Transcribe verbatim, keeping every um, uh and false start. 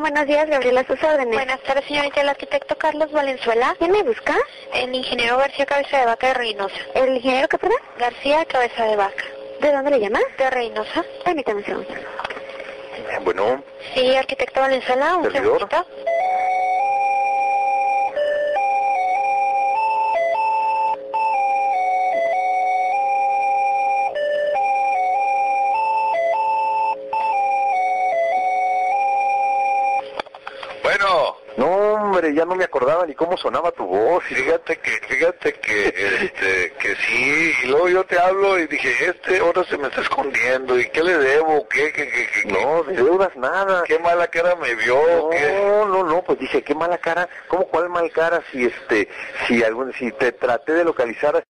buenos días, Gabriela, a sus órdenes. Buenas tardes, señorita. El arquitecto Carlos Valenzuela. ¿Quién me busca? El ingeniero García Cabeza de Vaca de Reynosa. ¿El ingeniero qué, perdón? García Cabeza de Vaca. ¿De dónde le llama? De Reynosa. Permítame un segundo. Bueno. Sí, arquitecto Valenzuela, un ¿Servidor? segundito. Bueno. No, hombre, ya no me acordaba ni cómo sonaba tu voz. Fíjate que, fíjate que, este, que sí, y luego yo te hablo y dije, este ahora se me está escondiendo, ¿y qué le debo? ¿Qué, qué, qué, qué? No, de deudas nada. ¿Qué mala cara me vio? No, ¿Qué? no, no, pues dice, qué mala cara. ¿Cómo cuál mal cara si este, si algún, si te traté de localizar